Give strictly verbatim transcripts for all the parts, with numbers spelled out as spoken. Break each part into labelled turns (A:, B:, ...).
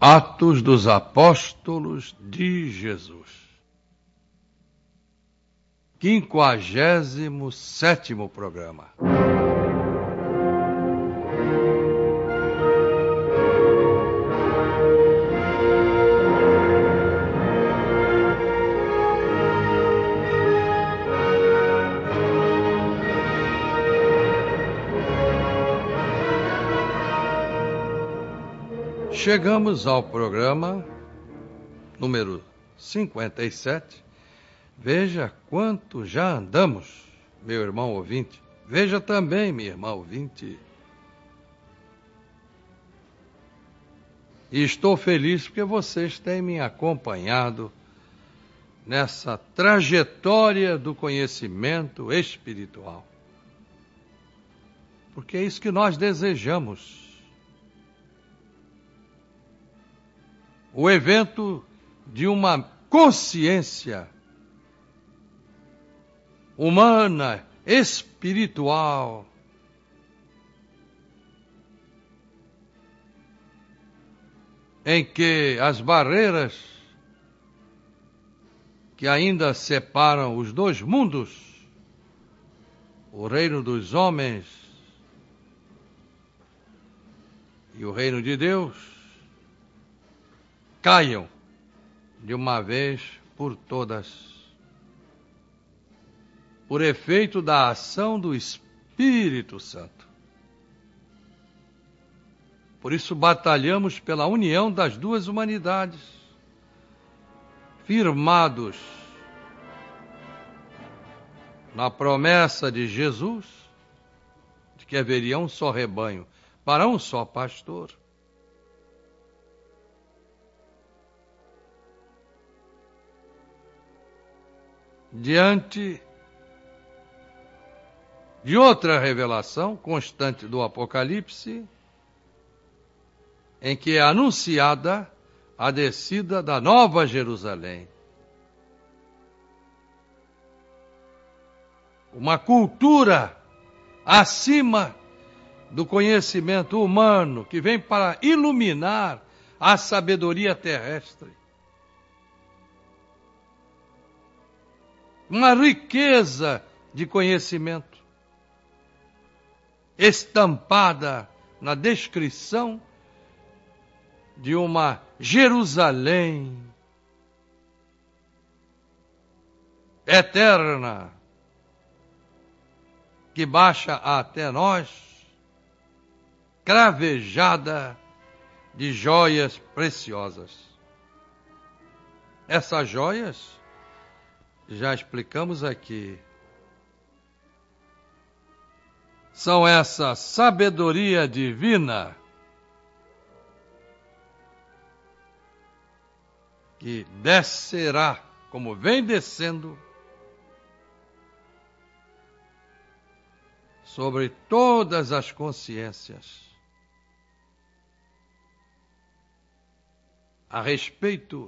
A: Atos dos Apóstolos de Jesus. Quinquagésimo sétimo programa. Chegamos ao programa número cinquenta e sete. Veja quanto já andamos, meu irmão ouvinte. Veja também, minha irmã ouvinte. E estou feliz porque vocês têm me acompanhado nessa trajetória do conhecimento espiritual. Porque é isso que nós desejamos. O evento de uma consciência humana, espiritual, em que as barreiras que ainda separam os dois mundos, o reino dos homens e o reino de Deus, caiam de uma vez por todas, por efeito da ação do Espírito Santo. Por isso batalhamos pela união das duas humanidades, firmados na promessa de Jesus de que haveria um só rebanho para um só pastor. Diante de outra revelação constante do Apocalipse, em que é anunciada a descida da Nova Jerusalém. Uma cultura acima do conhecimento humano que vem para iluminar a sabedoria terrestre. Uma riqueza de conhecimento estampada na descrição de uma Jerusalém eterna que baixa até nós, cravejada de joias preciosas. Essas joias, já explicamos aqui, são essa sabedoria divina que descerá, como vem descendo, sobre todas as consciências a respeito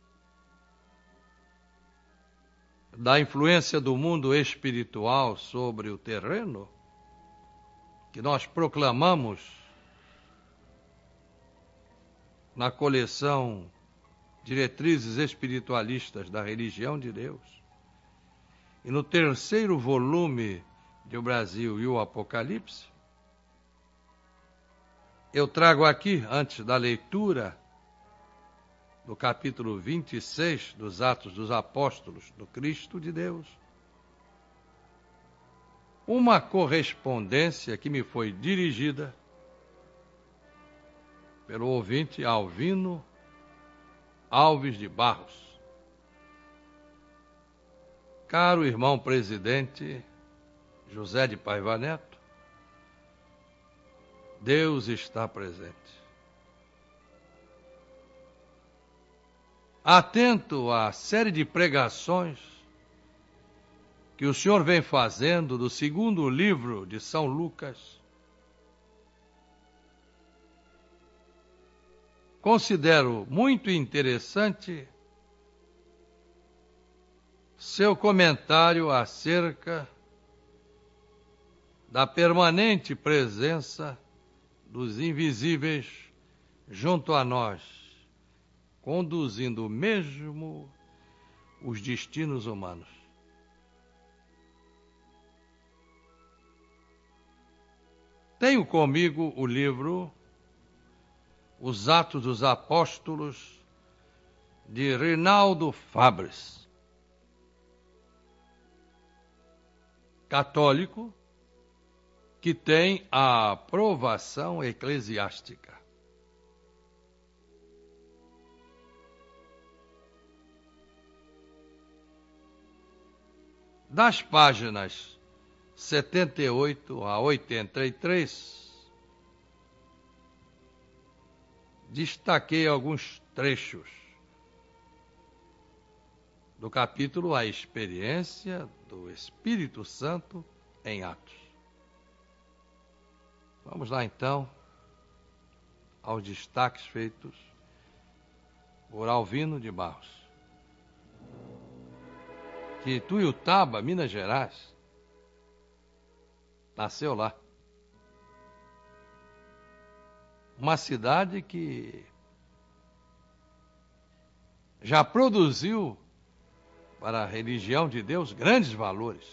A: da influência do mundo espiritual sobre o terreno, que nós proclamamos na coleção Diretrizes Espiritualistas da Religião de Deus, e no terceiro volume de O Brasil e o Apocalipse, eu trago aqui, antes da leitura do capítulo vinte e seis dos Atos dos Apóstolos do Cristo de Deus, uma correspondência que me foi dirigida pelo ouvinte Alvino Alves de Barros. Caro irmão presidente José de Paiva Neto, Deus está presente. Atento à série de pregações que o senhor vem fazendo do segundo livro de São Lucas, considero muito interessante seu comentário acerca da permanente presença dos invisíveis junto a nós, conduzindo mesmo os destinos humanos. Tenho comigo o livro Os Atos dos Apóstolos, de Reinaldo Fabres, católico, que tem a aprovação eclesiástica. Das páginas setenta e oito a oitenta e três, destaquei alguns trechos do capítulo A Experiência do Espírito Santo em Atos. Vamos lá, então, aos destaques feitos por Alvino de Barros. De Tuiutaba, Minas Gerais, nasceu lá. Uma cidade que já produziu para a religião de Deus grandes valores.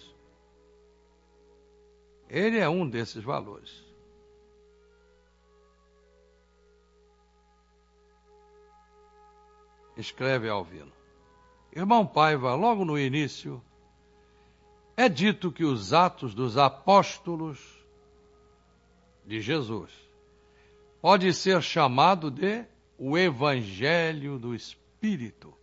A: Ele é um desses valores. Escreve Alvino. Irmão Paiva, logo no início, é dito que os Atos dos Apóstolos de Jesus pode ser chamado de o Evangelho do Espírito.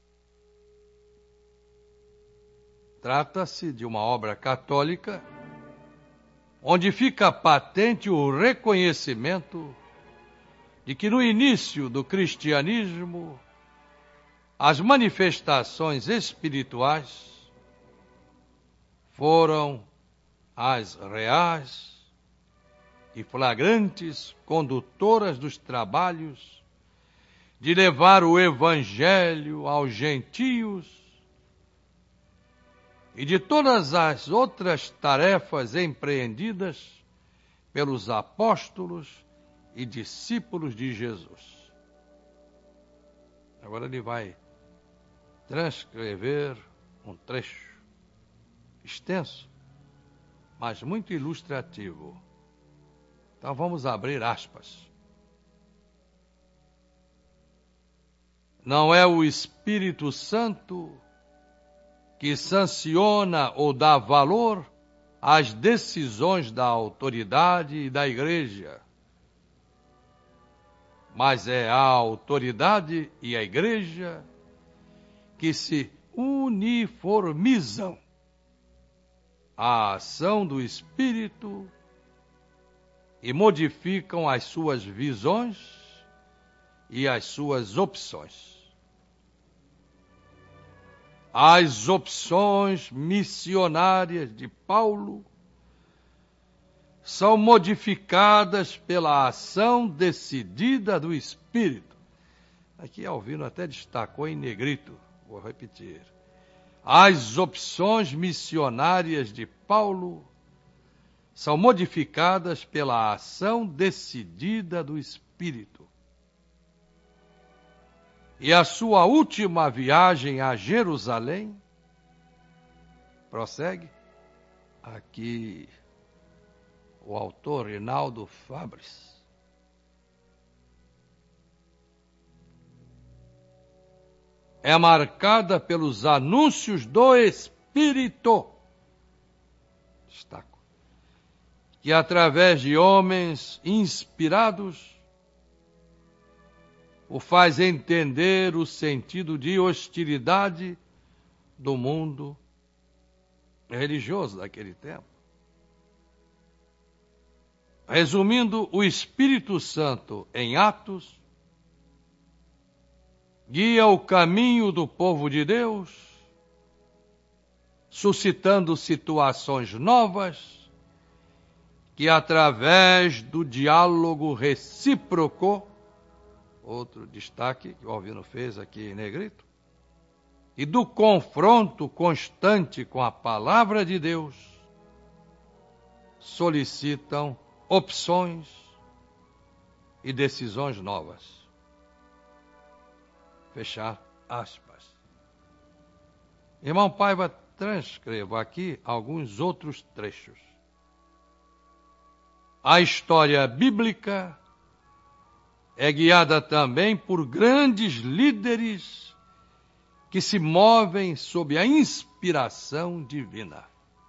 A: Trata-se de uma obra católica onde fica patente o reconhecimento de que no início do cristianismo as manifestações espirituais foram as reais e flagrantes condutoras dos trabalhos de levar o Evangelho aos gentios e de todas as outras tarefas empreendidas pelos apóstolos e discípulos de Jesus. Agora ele vai transcrever um trecho extenso, mas muito ilustrativo. Então vamos abrir aspas. Não é o Espírito Santo que sanciona ou dá valor às decisões da autoridade e da igreja, mas é a autoridade e a igreja que se uniformizam à ação do Espírito e modificam as suas visões e as suas opções. As opções missionárias de Paulo são modificadas pela ação decidida do Espírito. Aqui Alvino até destacou em negrito, vou repetir. As opções missionárias de Paulo são modificadas pela ação decidida do Espírito. E a sua última viagem a Jerusalém, prossegue, aqui o autor Reinaldo Fabres, é marcada pelos anúncios do Espírito, destaco, que através de homens inspirados o faz entender o sentido de hostilidade do mundo religioso daquele tempo. Resumindo, o Espírito Santo em Atos guia o caminho do povo de Deus, suscitando situações novas que, através do diálogo recíproco, outro destaque que o Alvino fez aqui em negrito, e do confronto constante com a palavra de Deus, solicitam opções e decisões novas. Fechar aspas. Irmão Paiva, transcrevo aqui alguns outros trechos. A história bíblica é guiada também por grandes líderes que se movem sob a inspiração divina.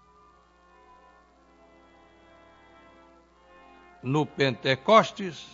A: No Pentecostes,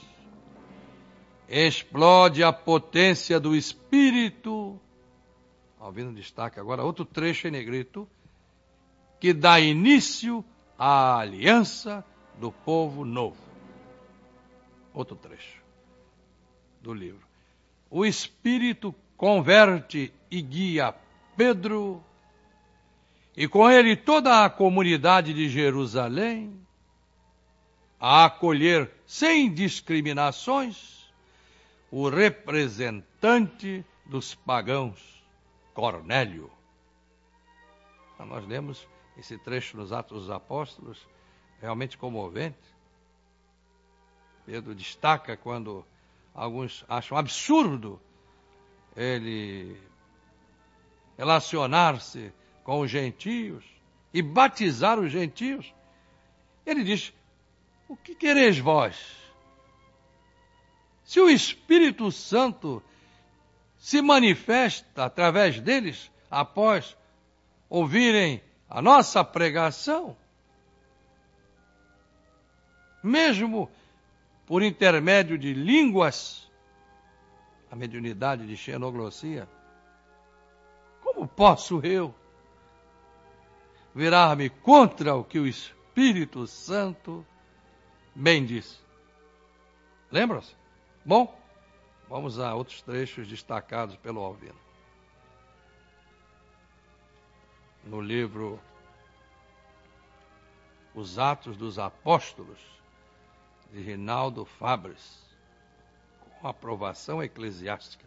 A: explode a potência do Espírito. Alvino destaca agora outro trecho em negrito, que dá início à aliança do povo novo. Outro trecho do livro. O Espírito converte e guia Pedro, e com ele toda a comunidade de Jerusalém, a acolher sem discriminações o representante dos pagãos, Cornélio. Nós lemos esse trecho nos Atos dos Apóstolos, realmente comovente. Pedro destaca quando alguns acham absurdo ele relacionar-se com os gentios e batizar os gentios. Ele diz: o que quereis vós? Se o Espírito Santo se manifesta através deles após ouvirem a nossa pregação, mesmo por intermédio de línguas, a mediunidade de xenoglossia, como posso eu virar-me contra o que o Espírito Santo bem disse? Lembram-se? Bom, vamos a outros trechos destacados pelo Alvino. No livro Os Atos dos Apóstolos, de Rinaldo Fabres, com aprovação eclesiástica.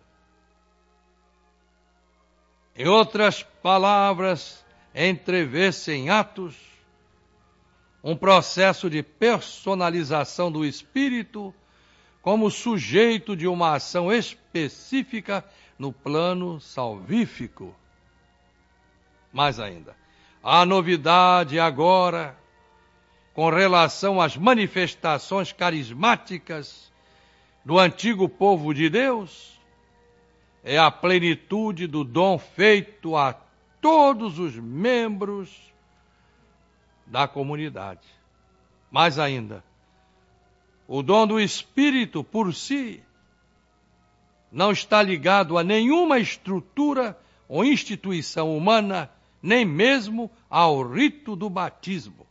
A: Em outras palavras, entrevê-se em Atos um processo de personalização do Espírito como sujeito de uma ação específica no plano salvífico. Mais ainda, a novidade agora, com relação às manifestações carismáticas do antigo povo de Deus, é a plenitude do dom feito a todos os membros da comunidade. Mais ainda, o dom do Espírito por si não está ligado a nenhuma estrutura ou instituição humana, nem mesmo ao rito do batismo.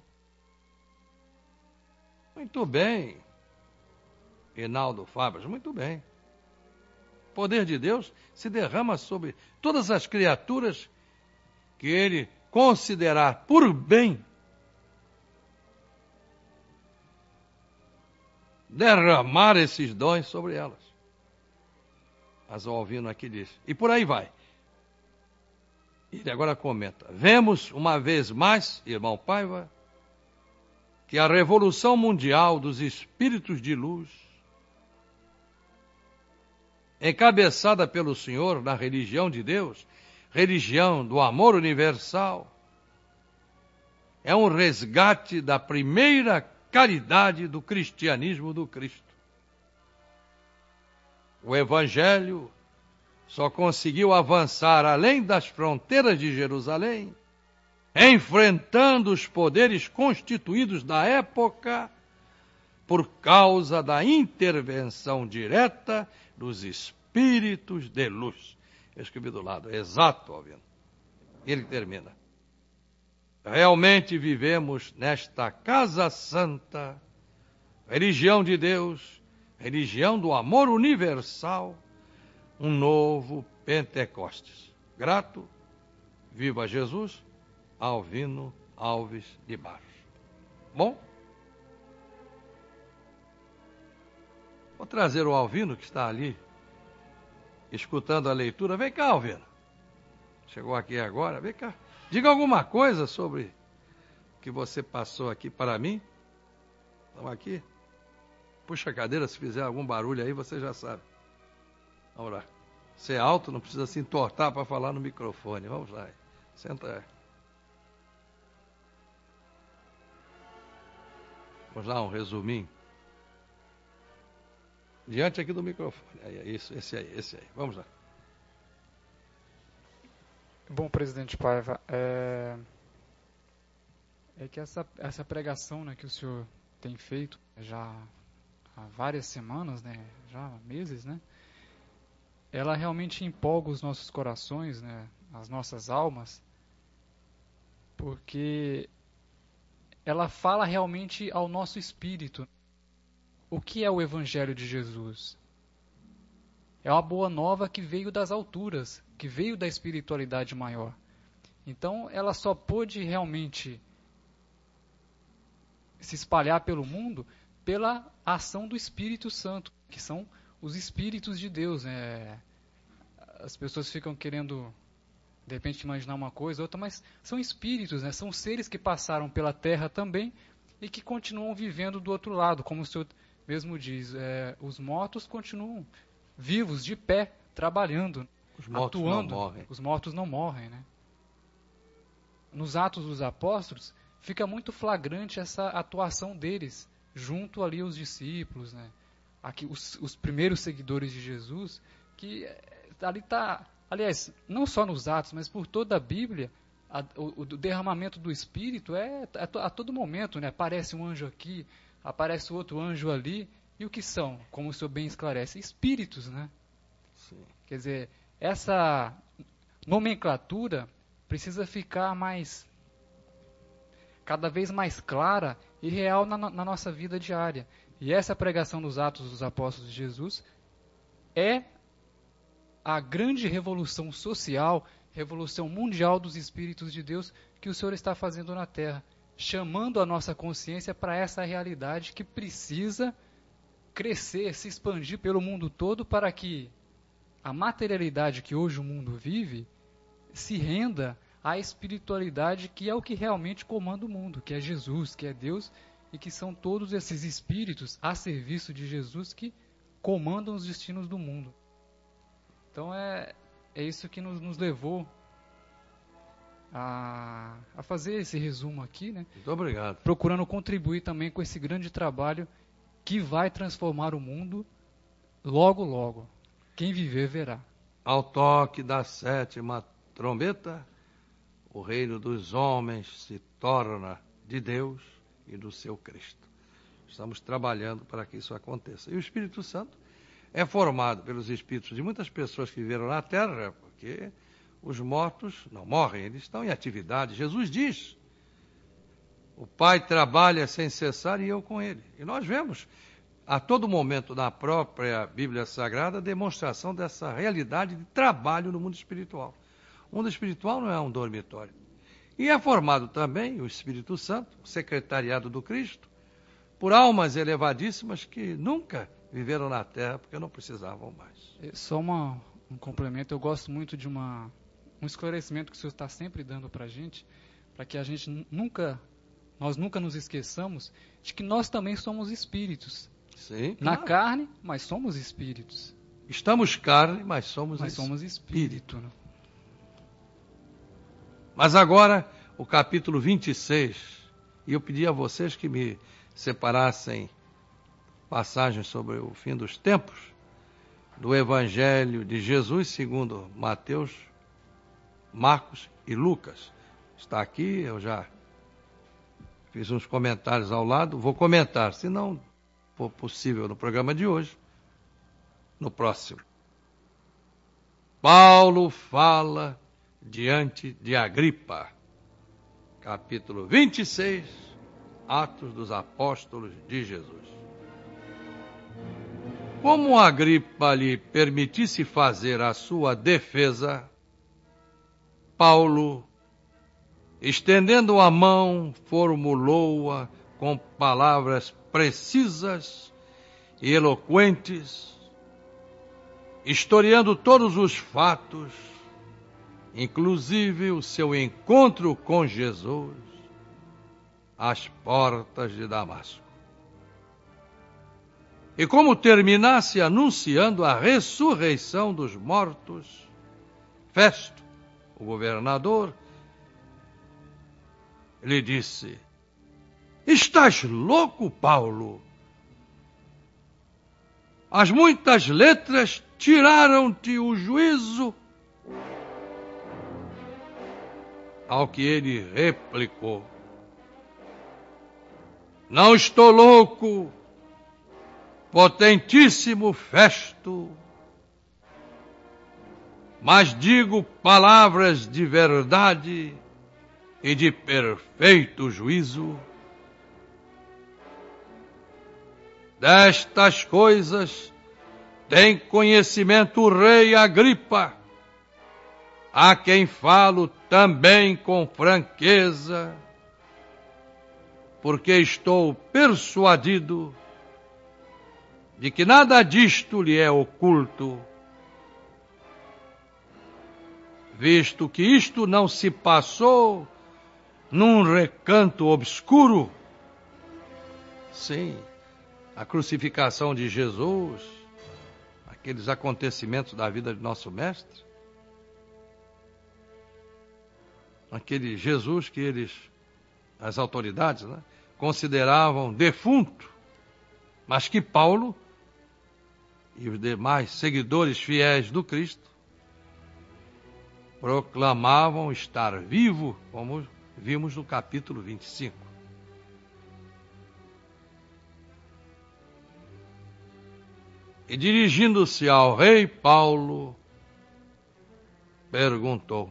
A: Muito bem, Rinaldo Fabres, muito bem. O poder de Deus se derrama sobre todas as criaturas que ele considerar por bem derramar esses dons sobre elas. Mas o Alvino aqui diz, e por aí vai. Ele agora comenta, vemos uma vez mais, irmão Paiva, que a revolução mundial dos espíritos de luz, encabeçada pelo Senhor na religião de Deus, religião do amor universal, é um resgate da primeira caridade do cristianismo do Cristo. O Evangelho só conseguiu avançar além das fronteiras de Jerusalém, enfrentando os poderes constituídos da época, por causa da intervenção direta dos espíritos de luz. Eu escrevi do lado, exato, Alvino. Ele termina. Realmente vivemos nesta casa santa, religião de Deus, religião do amor universal, um novo Pentecostes. Grato, viva Jesus, Alvino Alves de Barros. Bom, vou trazer o Alvino, que está ali, escutando a leitura. Vem cá, Alvino. Chegou aqui agora, vem cá. Diga alguma coisa sobre o que você passou aqui para mim. Estamos aqui. Puxa a cadeira, se fizer algum barulho aí, você já sabe. Vamos lá. ser alto, não precisa se entortar para falar no microfone. Vamos lá. Senta aí. Vamos lá, um resuminho. Diante aqui do microfone. Aí, isso, esse aí, esse aí. Vamos lá.
B: Bom, presidente Paiva, é, é que essa, essa pregação, né, que o senhor tem feito já há várias semanas, né, já há meses, né, ela realmente empolga os nossos corações, né, as nossas almas, porque ela fala realmente ao nosso espírito. O que é o Evangelho de Jesus? É uma boa nova que veio das alturas, que veio da espiritualidade maior. Então, ela só pôde realmente se espalhar pelo mundo pela ação do Espírito Santo, que são os Espíritos de Deus. Né? As pessoas ficam querendo, de repente, imaginar uma coisa ou outra, mas são espíritos, né? São seres que passaram pela Terra também e que continuam vivendo do outro lado, como o senhor mesmo diz. É, os mortos continuam vivos, de pé, trabalhando,
A: Os mortos
B: atuando.
A: não morrem.
B: Os mortos não morrem, né? Nos Atos dos Apóstolos, fica muito flagrante essa atuação deles, junto ali aos discípulos, né? Aqui, os, os primeiros seguidores de Jesus, que ali está, aliás, não só nos Atos, mas por toda a Bíblia, a, o, o derramamento do Espírito é, é a todo momento, né? Aparece um anjo aqui, aparece outro anjo ali, e o que são, como o senhor bem esclarece? Espíritos, né?
A: Sim.
B: Quer dizer, essa nomenclatura precisa ficar mais, cada vez mais clara e real na, na nossa vida diária. E essa pregação dos Atos dos Apóstolos de Jesus é a grande revolução social, revolução mundial dos Espíritos de Deus que o Senhor está fazendo na Terra, chamando a nossa consciência para essa realidade que precisa crescer, se expandir pelo mundo todo para que a materialidade que hoje o mundo vive se renda à espiritualidade que é o que realmente comanda o mundo, que é Jesus, que é Deus, e que são todos esses espíritos a serviço de Jesus que comandam os destinos do mundo. Então é, é isso que nos, nos levou a, a fazer esse resumo aqui, né?
A: Muito obrigado.
B: Procurando contribuir também com esse grande trabalho que vai transformar o mundo logo, logo. Quem viver, verá.
A: Ao toque da sétima trombeta, o reino dos homens se torna de Deus e do seu Cristo. Estamos trabalhando para que isso aconteça. E o Espírito Santo é formado pelos espíritos de muitas pessoas que viveram na Terra, porque os mortos não morrem, eles estão em atividade. Jesus diz: o Pai trabalha sem cessar e eu com ele. E nós vemos a todo momento na própria Bíblia Sagrada a demonstração dessa realidade de trabalho no mundo espiritual. O mundo espiritual não é um dormitório. E é formado também o Espírito Santo, o secretariado do Cristo, por almas elevadíssimas que nunca viveram na Terra porque não precisavam mais.
B: Só uma, um complemento, eu gosto muito de uma, um esclarecimento que o senhor está sempre dando para a gente, para que a gente nunca, nós nunca nos esqueçamos de que nós também somos espíritos.
A: Sim,
B: Na
A: claro.
B: carne, mas somos espíritos.
A: Estamos carne, mas somos
B: mas
A: espírito.
B: somos espírito. Né?
A: Mas agora, o capítulo vinte e seis, e eu pedi a vocês que me separassem passagens sobre o fim dos tempos, do Evangelho de Jesus segundo Mateus, Marcos e Lucas. Está aqui, eu já fiz uns comentários ao lado, vou comentar, se não for possível no programa de hoje, no próximo. Paulo fala diante de Agripa, capítulo vinte e seis, Atos dos Apóstolos de Jesus. Como Agripa lhe permitisse fazer a sua defesa, Paulo, estendendo a mão, formulou-a com palavras precisas e eloquentes, historiando todos os fatos, inclusive o seu encontro com Jesus, às portas de Damasco. e como terminasse anunciando a ressurreição dos mortos, Festo, o governador, lhe disse: estás louco, Paulo? As muitas letras tiraram-te o juízo. Ao que ele replicou: não estou louco, potentíssimo Festo, mas digo palavras de verdade e de perfeito juízo. Destas coisas tem conhecimento o rei Agripa, a quem falo também com franqueza, porque estou persuadido de que nada disto lhe é oculto, visto que isto não se passou num recanto obscuro. Sim, a crucificação de Jesus, aqueles acontecimentos da vida de nosso Mestre, aquele Jesus que eles, as autoridades, né, consideravam defunto, mas que Paulo e os demais seguidores fiéis do Cristo proclamavam estar vivo, como vimos no capítulo vinte e cinco. E dirigindo-se ao rei, Paulo perguntou: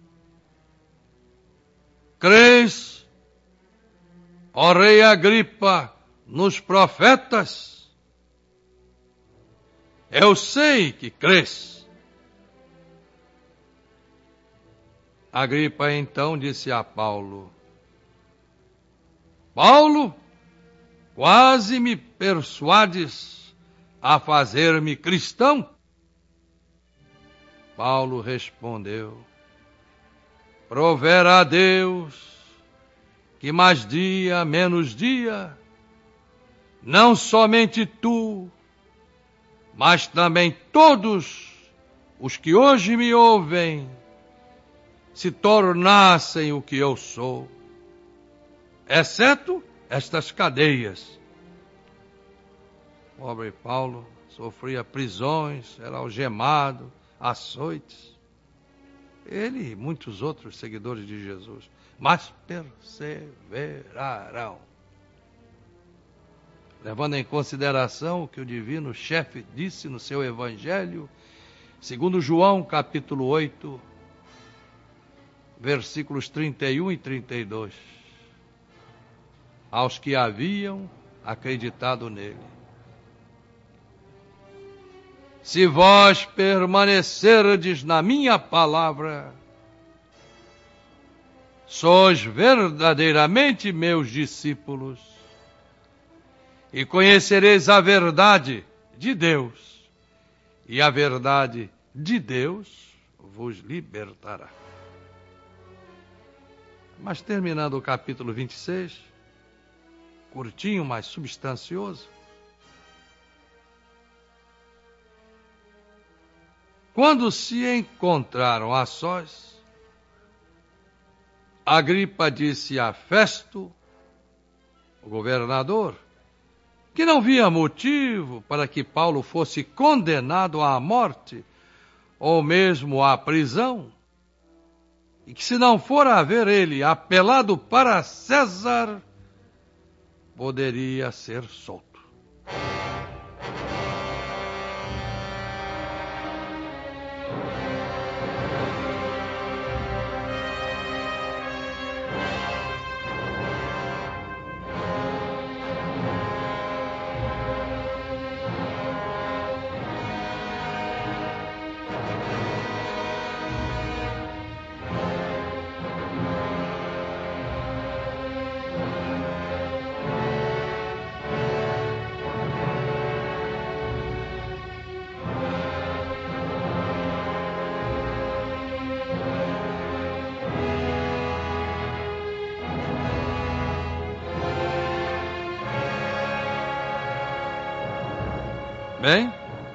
A: crês, ó rei Agripa, nos profetas? Eu sei que crês. Agripa então disse a Paulo: Paulo, quase me persuades a fazer-me cristão? Paulo respondeu: provera a Deus que mais dia menos dia, não somente tu, mas também todos os que hoje me ouvem, se tornassem o que eu sou, exceto estas cadeias. Pobre Paulo sofria prisões, era algemado, açoites. Ele e muitos outros seguidores de Jesus, mas perseverarão, levando em consideração o que o divino chefe disse no seu evangelho, segundo João capítulo oito, versículos trinta e um e trinta e dois, aos que haviam acreditado nele: se vós permanecerdes na minha palavra, sois verdadeiramente meus discípulos, e conhecereis a verdade de Deus, e a verdade de Deus vos libertará. Mas terminando o capítulo vinte e seis, curtinho, mas substancioso, quando se encontraram a sós, Agripa disse a Festo, o governador, que não via motivo para que Paulo fosse condenado à morte ou mesmo à prisão, e que se não for haver ele apelado para César, poderia ser solto. Bem,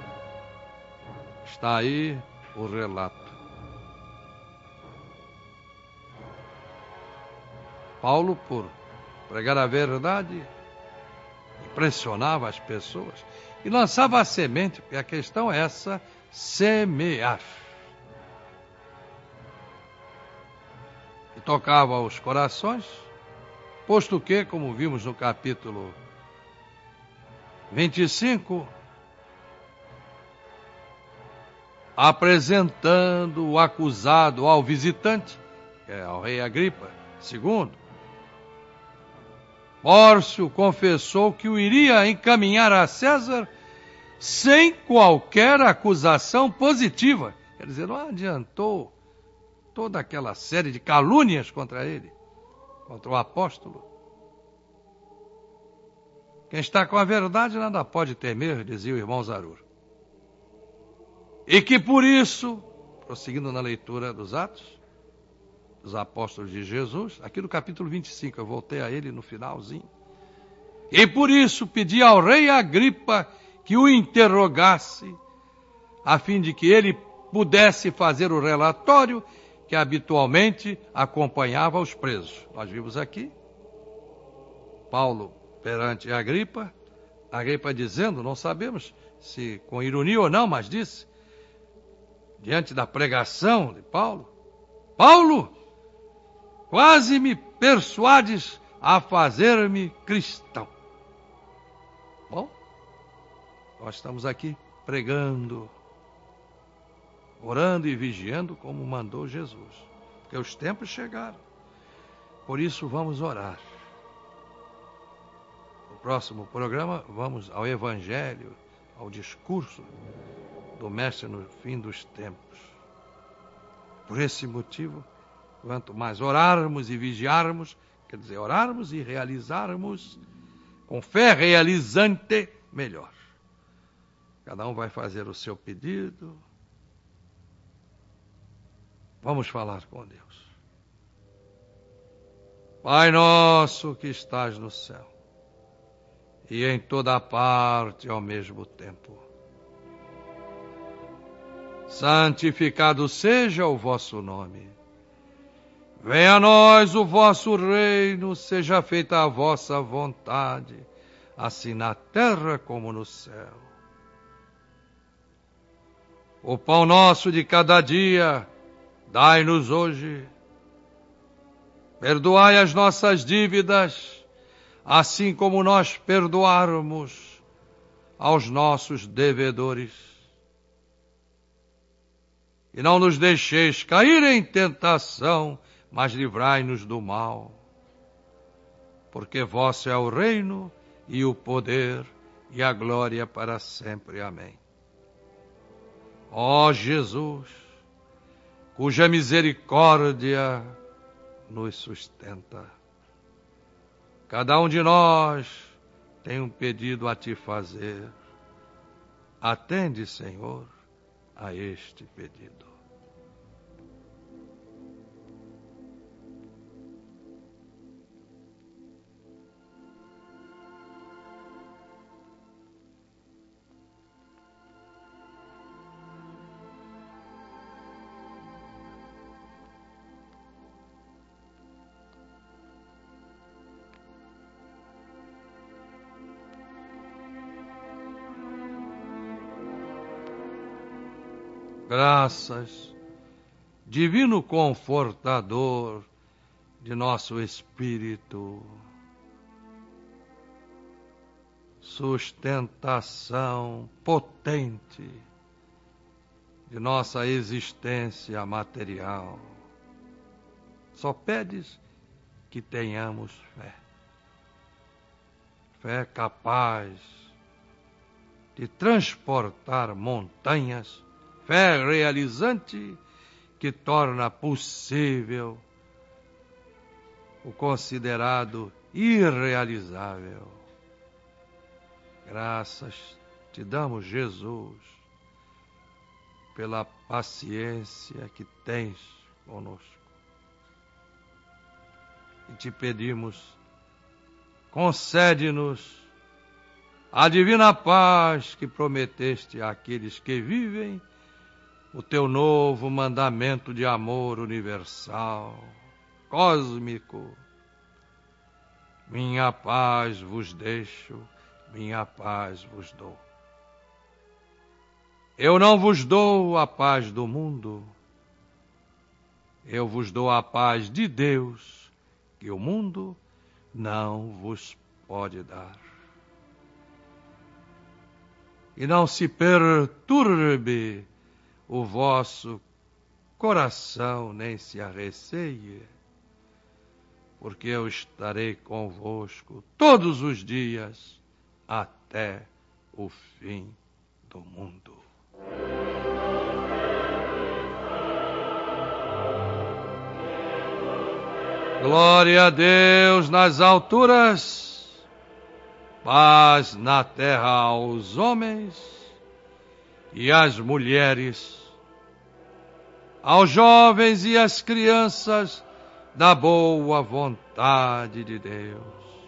A: está aí o relato. Paulo, por pregar a verdade, impressionava as pessoas e lançava a semente, porque a questão é essa, semear. E tocava os corações, posto que, como vimos no capítulo vinte e cinco, apresentando o acusado ao visitante, que é ao rei Agripa segundo, Pórcio confessou que o iria encaminhar a César sem qualquer acusação positiva. Quer dizer, não adiantou toda aquela série de calúnias contra ele, contra o apóstolo. Quem está com a verdade nada pode temer, dizia o irmão Zarur. E que por isso, prosseguindo na leitura dos Atos dos Apóstolos de Jesus, aqui no capítulo vinte e cinco, eu voltei a ele no finalzinho, e por isso pedi ao rei Agripa que o interrogasse, a fim de que ele pudesse fazer o relatório que habitualmente acompanhava os presos. Nós vimos aqui Paulo perante Agripa, Agripa dizendo, não sabemos se com ironia ou não, mas disse, diante da pregação de Paulo, Paulo, quase me persuades a fazer-me cristão. Bom, nós estamos aqui pregando, orando e vigiando como mandou Jesus, porque os tempos chegaram. Por isso vamos orar. No próximo programa vamos ao Evangelho, ao discurso do Mestre no fim dos tempos. Por esse motivo, quanto mais orarmos e vigiarmos, quer dizer, orarmos e realizarmos com fé realizante, melhor. Cada um vai fazer o seu pedido. Vamos falar com Deus. Pai nosso que estás no céu, e em toda parte ao mesmo tempo, santificado seja o vosso nome. Venha a nós o vosso reino, seja feita a vossa vontade, assim na terra como no céu. O pão nosso de cada dia, dai-nos hoje. Perdoai as nossas dívidas, assim como nós perdoarmos aos nossos devedores. E não nos deixeis cair em tentação, mas livrai-nos do mal. Porque vosso é o reino e o poder e a glória para sempre. Amém. Ó Jesus, cuja misericórdia nos sustenta. Cada um de nós tem um pedido a te fazer. Atende, Senhor, a este pedido. Graças, divino confortador de nosso espírito, sustentação potente de nossa existência material. Só pedes que tenhamos fé. Fé capaz de transportar montanhas, fé realizante que torna possível o considerado irrealizável. Graças te damos, Jesus, pela paciência que tens conosco. E te pedimos, concede-nos a divina paz que prometeste àqueles que vivem o teu novo mandamento de amor universal, cósmico. Minha paz vos deixo, minha paz vos dou. Eu não vos dou a paz do mundo, eu vos dou a paz de Deus, que o mundo não vos pode dar. E não se perturbe o vosso coração, nem se arreceie, porque eu estarei convosco todos os dias até o fim do mundo. Glória a Deus nas alturas, paz na terra aos homens e às mulheres, aos jovens e às crianças da boa vontade de Deus.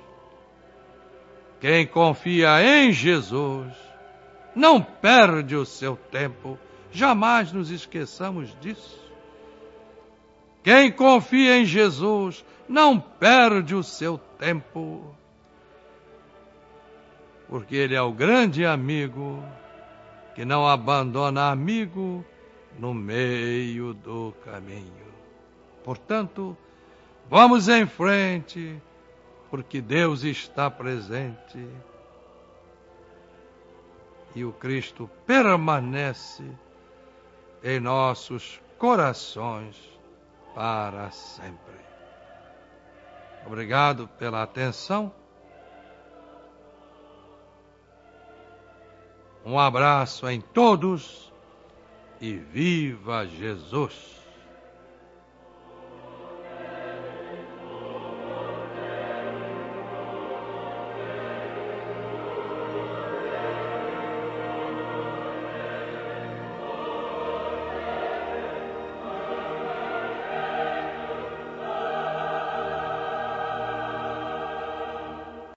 A: Quem confia em Jesus não perde o seu tempo, jamais nos esqueçamos disso. Quem confia em Jesus não perde o seu tempo, porque Ele é o grande amigo que não abandona amigo no meio do caminho. Portanto, vamos em frente, porque Deus está presente e o Cristo permanece em nossos corações para sempre. Obrigado pela atenção. Um abraço em todos e viva Jesus!